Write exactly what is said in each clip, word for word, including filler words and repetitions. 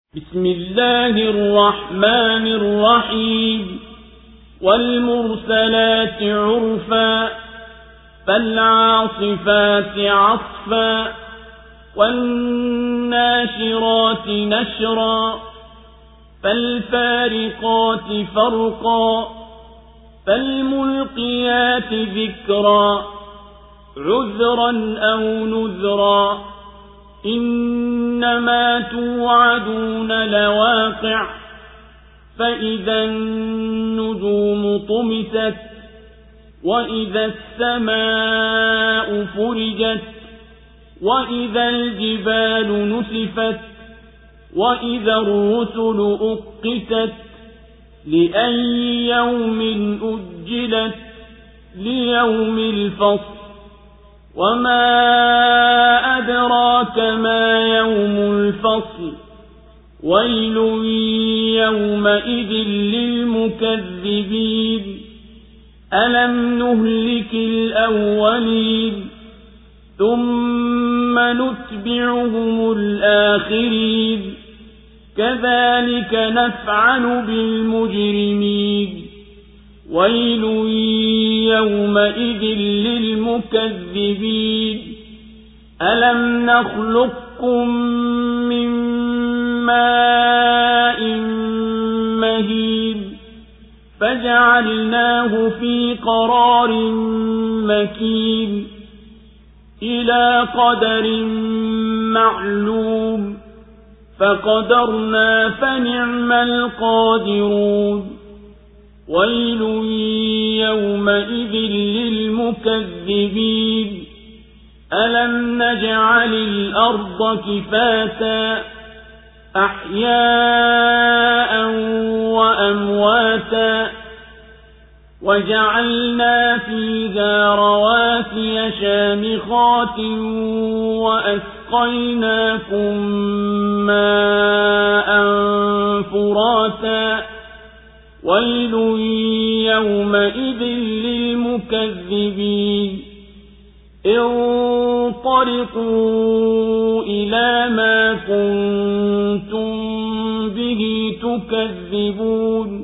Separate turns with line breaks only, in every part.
بسم الله الرحمن الرحيم والمرسلات عرفا فالعاصفات عصفا والناشرات نشرا فالفارقات فرقا فالملقيات ذكرا عذرا أو نذرا إنما توعدون لواقع فإذا النجوم طمست وإذا السماء فرجت وإذا الجبال نسفت وإذا الرسل أقتت لأي يوم أجلت ليوم الفصل وما أدراك ما يوم الفصل ويل يومئذ للمكذبين ألم نهلك الأولين ثم نتبعهم الآخرين كذلك نفعل بالمجرمين ويل يومئذ للمكذبين ألم نخلقكم من ماء مهين فجعلناه في قرار مكين إلى قدر معلوم فقدرنا فنعم القادرون ويل يومئذ للمكذبين ألم نجعل الأرض كفاتا أحياء وأمواتا وجعلنا فيها رواسي شامخات وأسقيناكم ماء فراتا ويل يومئذ للمكذبين انطلقوا إلى ما كنتم به تكذبون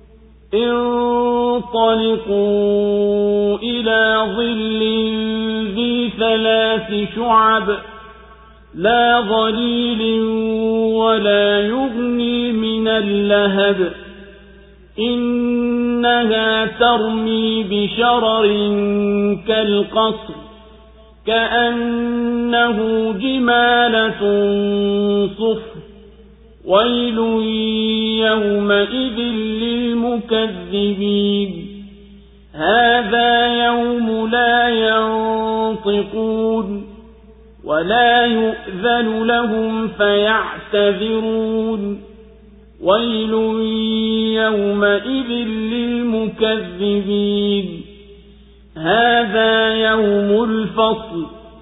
انطلقوا إلى ظل ذي ثلاث شعب لا ظليل ولا يغني من اللهب إنها ترمي بشرر كالقصر كأنه جمالة صفر ويل يومئذ للمكذبين هذا يوم لا ينطقون ولا يؤذن لهم فيعتذرون ويل يومئذ للمكذبين هذا يوم الفصل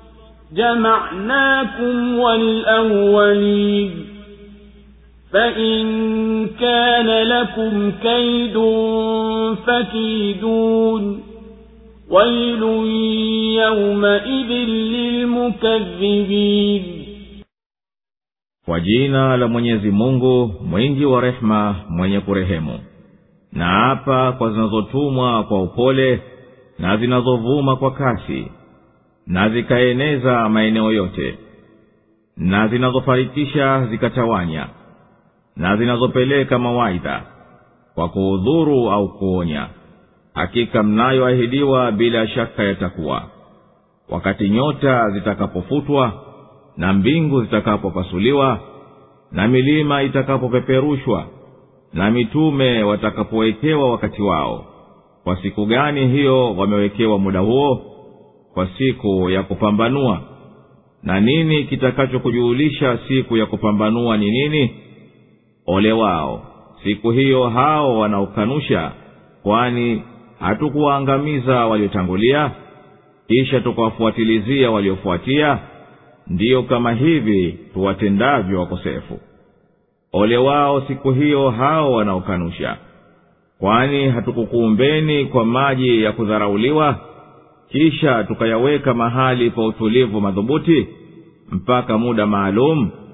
جمعناكم والأولين فإن كان لكم كيد فكيدون ويل يومئذ للمكذبين.
Kwa jina la Mwenyezi Mungu mwingi wa rehema mwenye kurehemu. Na hapa kwa zinazotumwa kwa upole na zinazovuma kwa kasi na zikaeneza maeneo yote na zinazofarikisha zikatawanya na zinazopeleka mawaidha kwa kuudhuru au kuonya. Hakika mnayoahidiwa bila shaka yatakuwa wakati nyota zitakapofutwa na mbingu zitakapopasuliwa na milima itakapopeperushwa na mitume watakapowekewa wakati wao. Kwa siku gani hiyo wamewekewa muda huo? Kwa siku ya kupambanua. Na nini kitakachokujulisha siku ya kupambanua ni nini? Ole wao siku hiyo hao wanaokanusha, kwani hatukuwaangamiza waliotangulia kisha tukawafuatilizia waliofuatia? Ndiyo kama hivi tuwatendavyo wakosefu. Ole wao siku hiyo hao wanaokanusha, kwani hatukukuumbeni kwa maji ya kudharauliwa kisha tukayaweka mahali pa utulivu madhubuti mpaka muda maalum?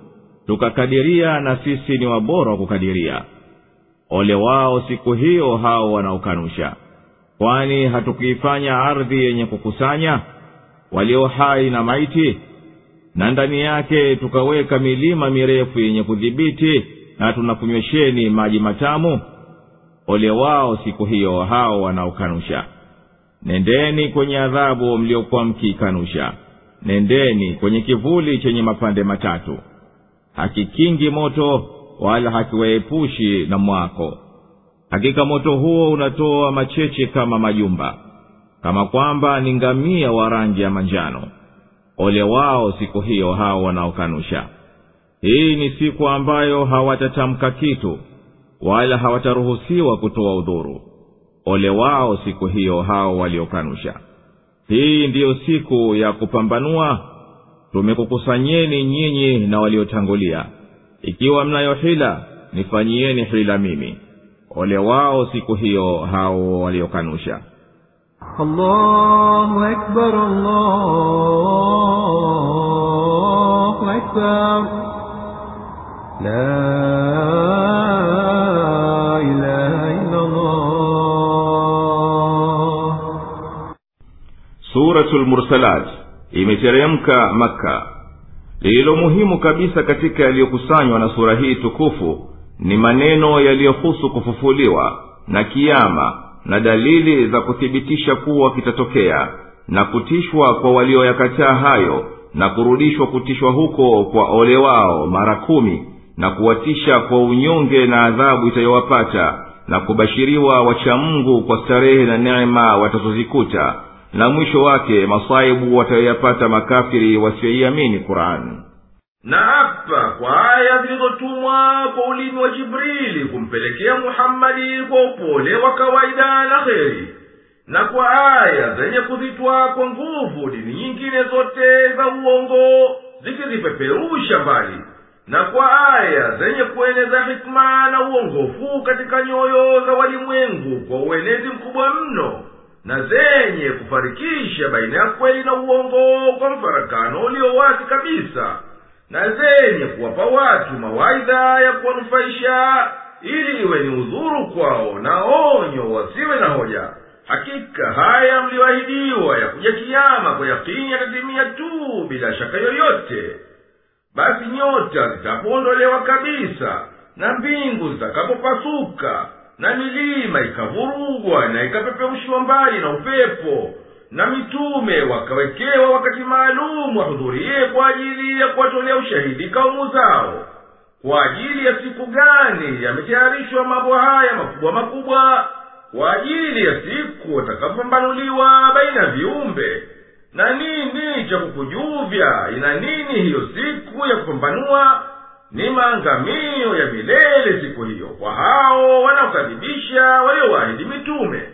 tukakadiria na sisi ni wabora wa kukadiria. Ole wao siku hiyo hao wanaokanusha. Kwani hatukuifanya ardhi yenye kukusanya walio hai na maiti, na ndani yake tukaweka milima mirefu yenye kudhibiti, na tunakunywesheni maji matamu? Ole wao siku hiyo hao wanaokanusha. Nendeni kwenye adhabu mliokuwa mkikanusha, nendeni kwenye kivuli chenye mapande matatu. Hakikingi moto wala hakiwaepushi na mwako. Hakika moto huo unatoa macheche kama majumba, kama kwamba ni ngamia wa rangi ya manjano. Ole wao siku hiyo hao wanaokanusha. Hii ni siku ambayo hawatatamka kitu wala hawataruhusiwa kutoa udhuru. Ole wao siku hiyo hao waliokanusha. Hii ndiyo siku ya kupambanua. Tumekukusanyeni nyinyi na waliotangulia. Ikiwa mnayo hila, nifanyieni hila mimi. Ole wao siku hiyo hao waliokanusha.
Allahu Akbar, Allahu Akbar. La ilaha illa Allah.
Suratul Mursalat imeteremka Makka. Lilo muhimu kabisa katika yaliyokusanywa na sura hii tukufu ni maneno yaliyohusu kufufuliwa na kiyama, na dalili za kuthibitisha kuwa kitatokea, na kutishwa kwa walioyakataa hayo, na kurudishwa kutishwa huko kwa ole wao mara kumi, na kuwatisha kwa unyonge na adhabu itayowapata, na kubashiriwa wacha Mungu kwa starehe na neema watazozikuta, na mwisho wake masaibu watayoyapata makafiri wasioiamini Qur'an.
Na hapa kwa aya zilizotumwa kwa ulimi wa Jibrili kumpelekea Muhammadi kwa upole wa kawaida na kheri, na kwa aya zenye kuzitwa kwa nguvu dini nyingine zote za uongo zikizipeperusha mbali, na kwa aya zenye kueneza hikma na uongofu katika nyoyo za walimwengu kwa uenezi mkubwa mno, na zenye kufarikisha baina ya kweli na uongo kwa mfarakano ulio wazi kabisa, na zenye kuwapa watu mawaidha ya kuwanufaisha ili iwe ni udhuru kwao na onyo wasiwe na hoja. Hakika haya mlioahidiwa ya kuja kiyama kwa yakini yatatimia tu bila shaka yoyote. Basi nyota zitapoondolewa kabisa, na mbingu zitakapopasuka, na milima ikavurugwa na ikapeperushiwa mbali na upepo, na mitume wakawekewa wakati maalumu wahudhurie kwa ajili ya kuwatolea ushahidi kaumu zao. Kwa ajili ya siku gani yametayarishwa mambo haya makubwa makubwa? Kwa ajili ya siku watakapopambanuliwa baina viumbe. Na nini cha kukujuvya ina nini hiyo siku ya kupambanua? Ni maangamio ya milele siku hiyo kwa hao wanaokadhibisha waliowaahidi mitume.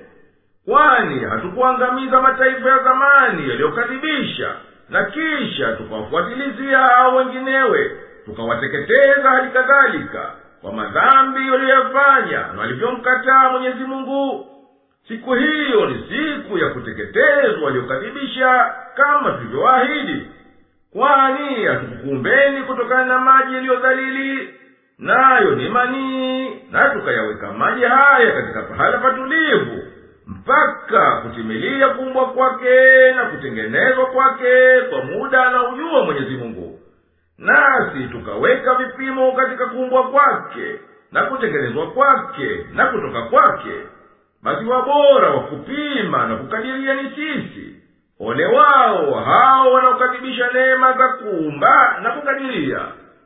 Kwani hatukuangamiza mataifa ya zamani yaliyokadhibisha, na kisha tukawafuatilizia hao wenginewe, tukawateketeza hali kadhalika kwa madhambi waliyofanya na walivyomkataa Mwenyezi Mungu? Siku hiyo ni siku ya kuteketezwa waliokadhibisha kama tulivyoahidi. Kwani hatukukumbeni kutokana na maji yaliyodhalili, nayo ni manii, na tukayaweka maji haya katika pahala patulivu mpaka kutimilia kuumbwa kwake na kutengenezwa kwake kwa muda na ujua Mwenyezi Mungu. Nasi tukaweka vipimo katika kuumbwa kwake na kutengenezwa kwake na kutoka kwake. Basi wabora wa kupima na kukadiria ni sisi. Ole wao hao wanaokadhibisha neema za kuumba na kukadiria.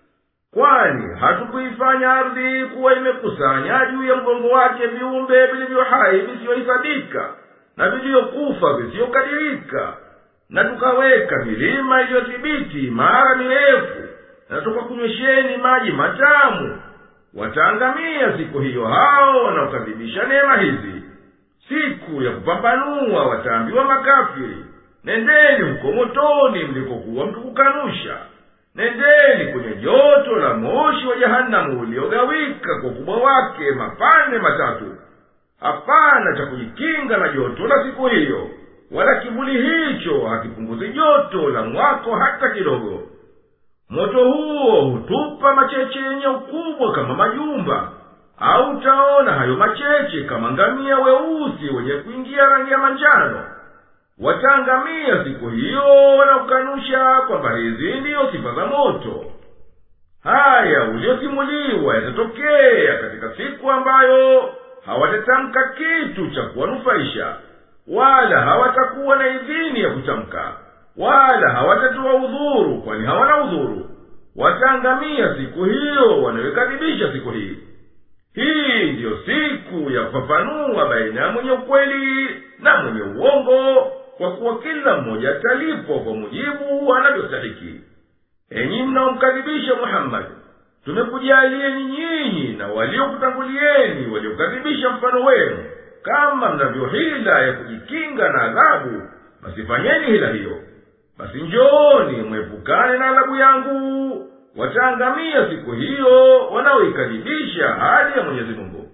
Kwani hatukuifanya ardhi kuwa imekusanya juu ya mgongo wake viumbe vilivyo hai visivyohesabika na vilivyokufa visivyokadirika, na tukaweka milima iliyothibiti mara mirefu, na tukakunywesheni maji matamu? Wataangamia siku hiyo hao wanaokadhibisha neema hizi. Siku ya kupambanua wataambiwa makafiri, nendeni huko motoni mlikokuwa mkikukanusha. Nendeni kwenye joto la moshi wa jahanamu uliogawika kwa ukubwa wake mapande matatu. Hapana cha kujikinga na joto la siku hiyo, wala kivuli hicho hakipunguzi joto la mwako hata kidogo. moto huo hutupa macheche yenye ukubwa kama majumba, au utaona hayo macheche kama ngamia weusi wenye kuingia rangi ya manjano. Wataangamia siku hiyo wanaokanusha kwamba hizi ndiyo sifa za moto. Haya uliosimuliwa yatatokea katika siku ambayo hawatatamka kitu cha kuwanufaisha, wala hawatakuwa na idhini ya kutamka, wala hawatatoa udhuru, kwani hawana udhuru. Wataangamia siku hiyo wanayokadhibisha siku hii. Hii ndiyo siku ya kufafanua baina ya mwenye ukweli na mwenye uongo, kwa kuwa kila mmoja atalipwa kwa mujibu anavyostahiki. Enyi mnaomkadhibisha Muhammad, tumekujalieni nyinyi na waliokutangulieni waliokadhibisha mfano wenu, kama mnavyo hila ya kujikinga na adhabu, basi fanyeni hila hiyo. Basi njooni mwepukane na adhabu yangu. Wataangamia siku hiyo wanaoikadhibisha hadi ya Mwenyezi Mungu.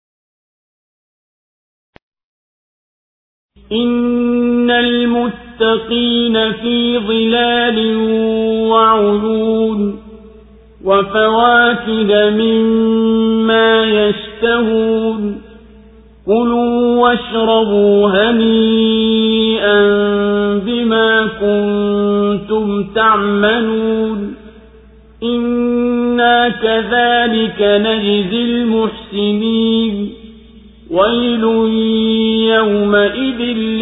Innal muttaqina fi dhilalin wa 'uyun wa fawakih mimma yashtahun kulu washrabu hani'an bima kuntum ta'malun إنا كذلك نجزي المحسنين ويل يومئذ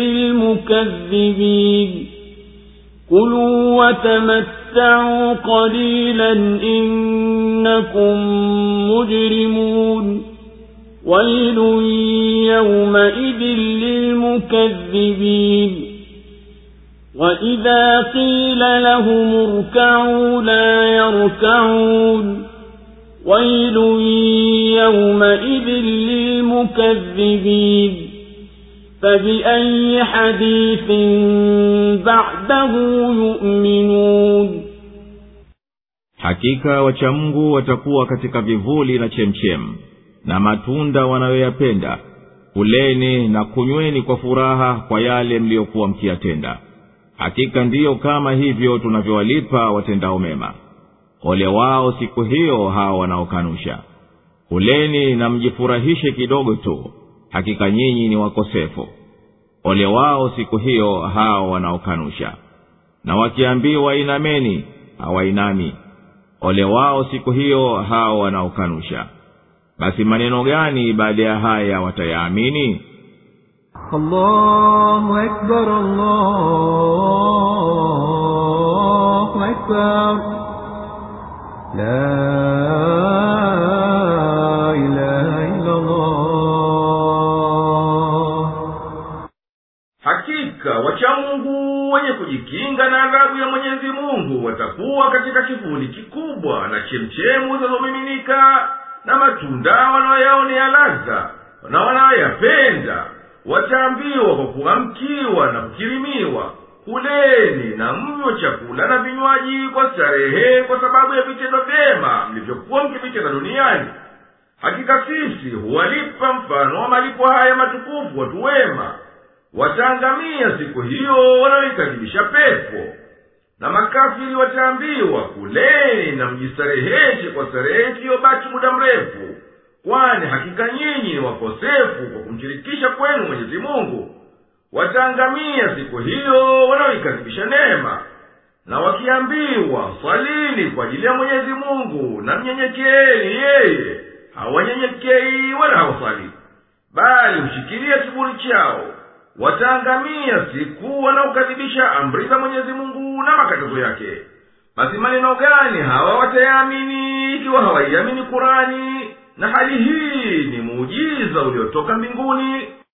للمكذبين كلوا وتمتعوا قليلا إنكم مجرمون ويل يومئذ للمكذبين وَإِذَا قِيلَ لَهُمُ ارْكَعُوا لَا يَرْكَعُونَ وَيْلٌ يَوْمَئِذٍ لِلْمُكَذِّبِينَ فَبِأَيِّ حَدِيثٍ بَعْدَهُ يُؤْمِنُونَ
Hakika wacha Mungu watakuwa katika vivuli na chemchem, na matunda wanayoyapenda. Kuleni na kunyweni kwa furaha kwa yale mliokuwa mkiyatenda. Hakika ndiyo kama hivyo tunavyowalipa watendao mema. Ole wao siku hiyo hao wanaokanusha. Kuleni na mjifurahishe kidogo tu, hakika nyinyi ni wakosefu. Ole wao siku hiyo hao wanaokanusha. Na wakiambiwa inameni, hawainami. Ole wao siku hiyo hao wanaokanusha. Basi maneno gani baada ya haya watayaamini?
Allahu Akbar, Allahu Akbar, la ilaha illa Allah.
Hakika wacha Mungu wenye kujikinga na adhabu ya Mwenyezi Mungu watakuwa katika kivuli kikubwa na chemchemu zinazomiminika na matunda wanayoyaonea ladha na wanayoyapenda. Wataambiwa kwa kuamkiwa na kukirimiwa, kuleni na mnywe chakula na vinywaji kwa starehe kwa sababu ya vitendo vyema mlivyokuwa mkivitenda duniani. Hakika sisi huwalipa mfano wa malipo haya matukufu watu wema. Wataangamia siku hiyo wanaoikadhibisha pepo. Na makafiri wataambiwa, kuleni na mjistareheshe kwa starehe iliyobaki muda mrefu, kwani hakika nyinyi ni wakosefu kwa kumshirikisha kwenu Mwenyezi Mungu. Wataangamia siku hiyo wanaoikadhibisha neema. Na wakiambiwa, salini kwa ajili ya Mwenyezi Mungu na mnyenyekeeni yeye, hawanyenyekei wala hawasali, bali hushikilia kiburi chao. Wataangamia siku wanaokadhibisha amri za Mwenyezi Mungu na makatazo yake. Basi maneno gani hawa watayaamini ikiwa hawaiamini Kurani? Na hali hii ni muujiza uliotoka mbinguni.